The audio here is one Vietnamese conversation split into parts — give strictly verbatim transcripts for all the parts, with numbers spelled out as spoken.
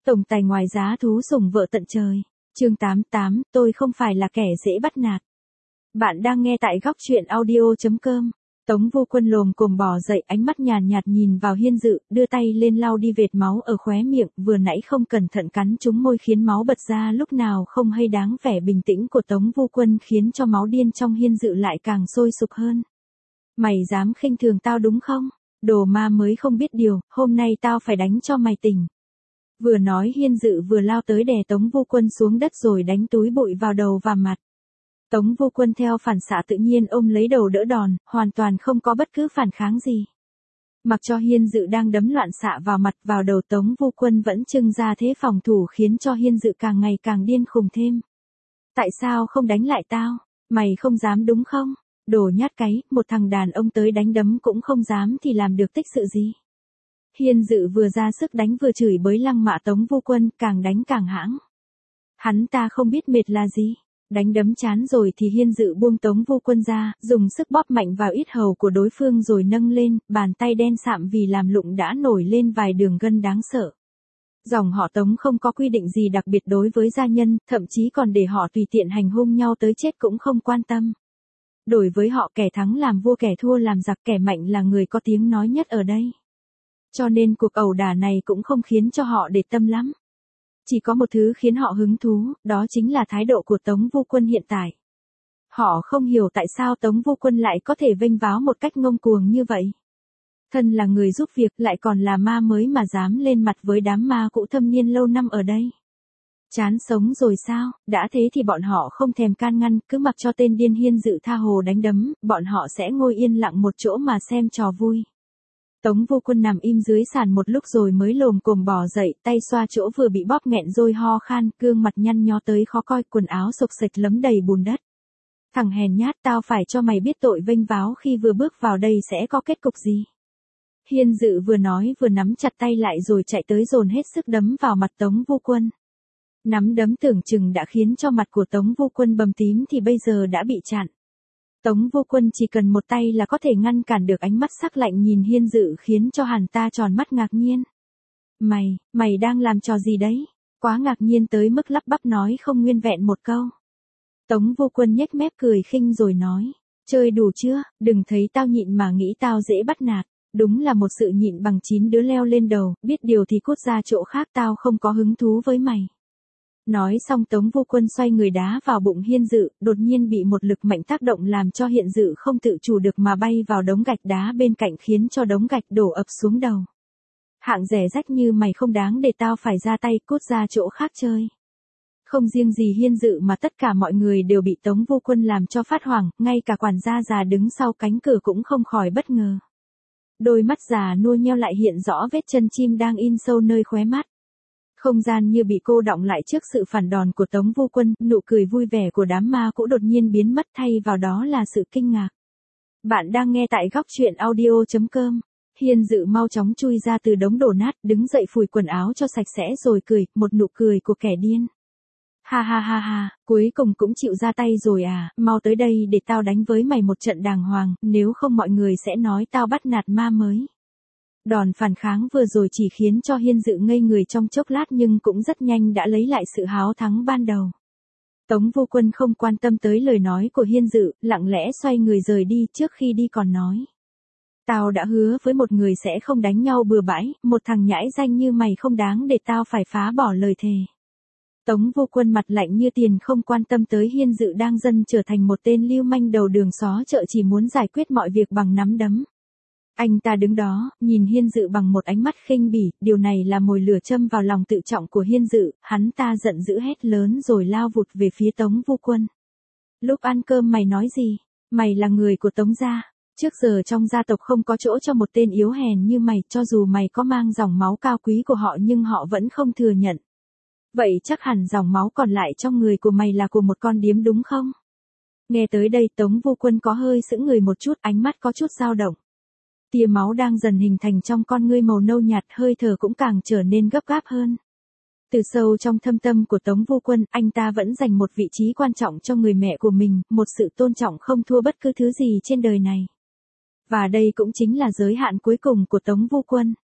Tổng tài ngoài giá thú sủng vợ tận trời. Chương tám mươi tám, tôi không phải là kẻ dễ bắt nạt. Bạn đang nghe tại góc truyện audio chấm com. Tống Vô Quân lồm cồm bò dậy, ánh mắt nhàn nhạt, nhạt nhìn vào Hiên Dự, đưa tay lên lau đi vệt máu ở khóe miệng, vừa nãy không cẩn thận cắn trúng môi khiến máu bật ra lúc nào không hay. Đáng vẻ bình tĩnh của Tống Vô Quân khiến cho máu điên trong Hiên Dự lại càng sôi sục hơn. Mày dám khinh thường tao đúng không? Đồ ma mới không biết điều, hôm nay tao phải đánh cho mày tỉnh. Vừa nói Hiên Dự vừa lao tới đè Tống Vô Quân xuống đất rồi đánh túi bụi vào đầu và mặt. Tống Vô Quân theo phản xạ tự nhiên ôm lấy đầu đỡ đòn, hoàn toàn không có bất cứ phản kháng gì. Mặc cho Hiên Dự đang đấm loạn xạ vào mặt vào đầu, Tống Vô Quân vẫn trưng ra thế phòng thủ khiến cho Hiên Dự càng ngày càng điên khùng thêm. Tại sao không đánh lại tao? Mày không dám đúng không? Đồ nhát cái, một thằng đàn ông tới đánh đấm cũng không dám thì làm được tích sự gì? Hiên Dự vừa ra sức đánh vừa chửi bới lăng mạ Tống Vô Quân, càng đánh càng hãng. Hắn ta không biết mệt là gì. Đánh đấm chán rồi thì Hiên Dự buông Tống Vô Quân ra, dùng sức bóp mạnh vào yết hầu của đối phương rồi nâng lên, bàn tay đen sạm vì làm lụng đã nổi lên vài đường gân đáng sợ. Dòng họ Tống không có quy định gì đặc biệt đối với gia nhân, thậm chí còn để họ tùy tiện hành hung nhau tới chết cũng không quan tâm. Đối với họ, kẻ thắng làm vua, kẻ thua làm giặc, kẻ mạnh là người có tiếng nói nhất ở đây. Cho nên cuộc ẩu đả này cũng không khiến cho họ để tâm lắm. Chỉ có một thứ khiến họ hứng thú, đó chính là thái độ của Tống Vô Quân hiện tại. Họ không hiểu tại sao Tống Vô Quân lại có thể vênh váo một cách ngông cuồng như vậy. Thân là người giúp việc lại còn là ma mới mà dám lên mặt với đám ma cũ thâm niên lâu năm ở đây. Chán sống rồi sao? Đã thế thì bọn họ không thèm can ngăn, cứ mặc cho tên điên Hiên Dự tha hồ đánh đấm, bọn họ sẽ ngồi yên lặng một chỗ mà xem trò vui. Tống Vô Quân nằm im dưới sàn một lúc rồi mới lồm cồm bò dậy, tay xoa chỗ vừa bị bóp nghẹn rồi ho khan, gương mặt nhăn nhó tới khó coi, quần áo xộc xệch lấm đầy bùn đất. Thằng hèn nhát, tao phải cho mày biết tội vênh váo khi vừa bước vào đây sẽ có kết cục gì. Hiên Dự vừa nói vừa nắm chặt tay lại rồi chạy tới dồn hết sức đấm vào mặt Tống Vô Quân. Nắm đấm tưởng chừng đã khiến cho mặt của Tống Vô Quân bầm tím thì bây giờ đã bị chặn. Tống Vô Quân chỉ cần một tay là có thể ngăn cản được ánh mắt sắc lạnh nhìn Hiên Dự khiến cho hắn ta tròn mắt ngạc nhiên. Mày, mày đang làm trò gì đấy? Quá ngạc nhiên tới mức lắp bắp nói không nguyên vẹn một câu. Tống Vô Quân nhếch mép cười khinh rồi nói, chơi đủ chưa, đừng thấy tao nhịn mà nghĩ tao dễ bắt nạt. Đúng là một sự nhịn bằng chín đứa leo lên đầu, biết điều thì cút ra chỗ khác, tao không có hứng thú với mày. Nói xong Tống Vô Quân xoay người đá vào bụng Hiên Dự, đột nhiên bị một lực mạnh tác động làm cho Hiên Dự không tự chủ được mà bay vào đống gạch đá bên cạnh khiến cho đống gạch đổ ập xuống đầu. Hạng rẻ rách như mày không đáng để tao phải ra tay, cút ra chỗ khác chơi. Không riêng gì Hiên Dự mà tất cả mọi người đều bị Tống Vô Quân làm cho phát hoảng, ngay cả quản gia già đứng sau cánh cửa cũng không khỏi bất ngờ. Đôi mắt già nua nheo lại hiện rõ vết chân chim đang in sâu nơi khóe mắt. Không gian như bị cô đọng lại trước sự phản đòn của Tống Vô Quân, nụ cười vui vẻ của đám ma cũ đột nhiên biến mất, thay vào đó là sự kinh ngạc. Bạn đang nghe tại góc truyện audio chấm com. Hiên Dự mau chóng chui ra từ đống đổ nát, đứng dậy phủi quần áo cho sạch sẽ rồi cười, một nụ cười của kẻ điên. Ha ha ha ha, cuối cùng cũng chịu ra tay rồi à, mau tới đây để tao đánh với mày một trận đàng hoàng, nếu không mọi người sẽ nói tao bắt nạt ma mới. Đòn phản kháng vừa rồi chỉ khiến cho Hiên Dự ngây người trong chốc lát nhưng cũng rất nhanh đã lấy lại sự háo thắng ban đầu. Tống Vô Quân không quan tâm tới lời nói của Hiên Dự, lặng lẽ xoay người rời đi, trước khi đi còn nói. Tao đã hứa với một người sẽ không đánh nhau bừa bãi, một thằng nhãi danh như mày không đáng để tao phải phá bỏ lời thề. Tống Vô Quân mặt lạnh như tiền không quan tâm tới Hiên Dự đang dần trở thành một tên lưu manh đầu đường xó chợ chỉ muốn giải quyết mọi việc bằng nắm đấm. Anh ta đứng đó, nhìn Hiên Dự bằng một ánh mắt khinh bỉ, điều này là mồi lửa châm vào lòng tự trọng của Hiên Dự, hắn ta giận dữ hét lớn rồi lao vụt về phía Tống Vô Quân. Lúc ăn cơm mày nói gì? Mày là người của Tống gia. Trước giờ trong gia tộc không có chỗ cho một tên yếu hèn như mày, cho dù mày có mang dòng máu cao quý của họ nhưng họ vẫn không thừa nhận. Vậy chắc hẳn dòng máu còn lại trong người của mày là của một con điếm đúng không? Nghe tới đây Tống Vô Quân có hơi sững người một chút, ánh mắt có chút dao động. Tia máu đang dần hình thành trong con ngươi màu nâu nhạt, hơi thở cũng càng trở nên gấp gáp hơn. Từ sâu trong thâm tâm của Tống Vô Quân, anh ta vẫn dành một vị trí quan trọng cho người mẹ của mình, một sự tôn trọng không thua bất cứ thứ gì trên đời này. Và đây cũng chính là giới hạn cuối cùng của Tống Vô Quân.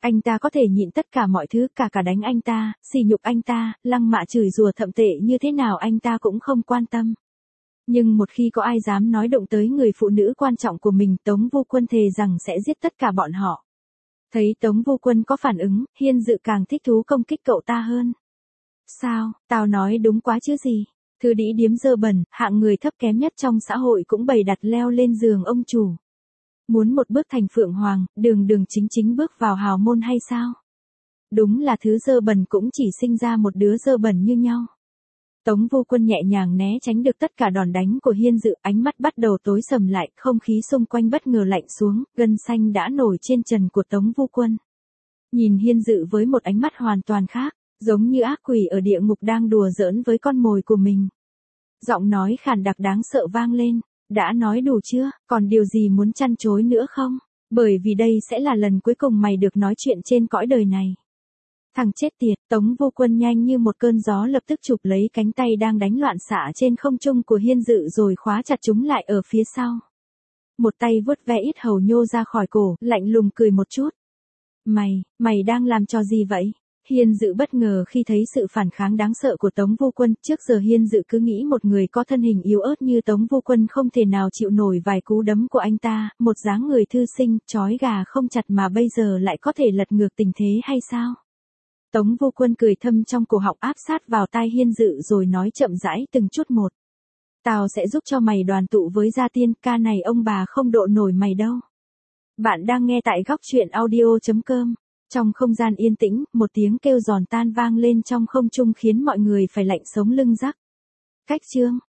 Anh ta có thể nhịn tất cả mọi thứ, cả cả đánh anh ta, sỉ nhục anh ta, lăng mạ chửi rủa thậm tệ như thế nào anh ta cũng không quan tâm. Nhưng một khi có ai dám nói động tới người phụ nữ quan trọng của mình, Tống Vô Quân thề rằng sẽ giết tất cả bọn họ. Thấy Tống Vô Quân có phản ứng, Hiên Dự càng thích thú công kích cậu ta hơn. Sao, tao nói đúng quá chứ gì? Thư đĩ điếm dơ bẩn, hạng người thấp kém nhất trong xã hội cũng bày đặt leo lên giường ông chủ. Muốn một bước thành phượng hoàng, đường đường chính chính bước vào hào môn hay sao? Đúng là thứ dơ bẩn cũng chỉ sinh ra một đứa dơ bẩn như nhau. Tống Vô Quân nhẹ nhàng né tránh được tất cả đòn đánh của Hiên Dự, ánh mắt bắt đầu tối sầm lại, không khí xung quanh bất ngờ lạnh xuống, gân xanh đã nổi trên trần của Tống Vô Quân. Nhìn Hiên Dự với một ánh mắt hoàn toàn khác, giống như ác quỷ ở địa ngục đang đùa giỡn với con mồi của mình. Giọng nói khàn đặc đáng sợ vang lên, đã nói đủ chưa, còn điều gì muốn chăn chối nữa không? Bởi vì đây sẽ là lần cuối cùng mày được nói chuyện trên cõi đời này. Thằng chết tiệt, Tống Vô Quân nhanh như một cơn gió lập tức chụp lấy cánh tay đang đánh loạn xạ trên không trung của Hiên Dự rồi khóa chặt chúng lại ở phía sau. Một tay vuốt ve ít hầu nhô ra khỏi cổ, lạnh lùng cười một chút. Mày, mày đang làm trò gì vậy? Hiên Dự bất ngờ khi thấy sự phản kháng đáng sợ của Tống Vô Quân, trước giờ Hiên Dự cứ nghĩ một người có thân hình yếu ớt như Tống Vô Quân không thể nào chịu nổi vài cú đấm của anh ta, một dáng người thư sinh, chói gà không chặt mà bây giờ lại có thể lật ngược tình thế hay sao? Tống Vô Quân cười thâm trong cổ họng áp sát vào tai Hiên Dự rồi nói chậm rãi từng chút một. Tao sẽ giúp cho mày đoàn tụ với gia tiên, ca này ông bà không độ nổi mày đâu. Bạn đang nghe tại góc truyện audio chấm com. Trong không gian yên tĩnh, một tiếng kêu giòn tan vang lên trong không trung khiến mọi người phải lạnh sống lưng rắc. Cách chương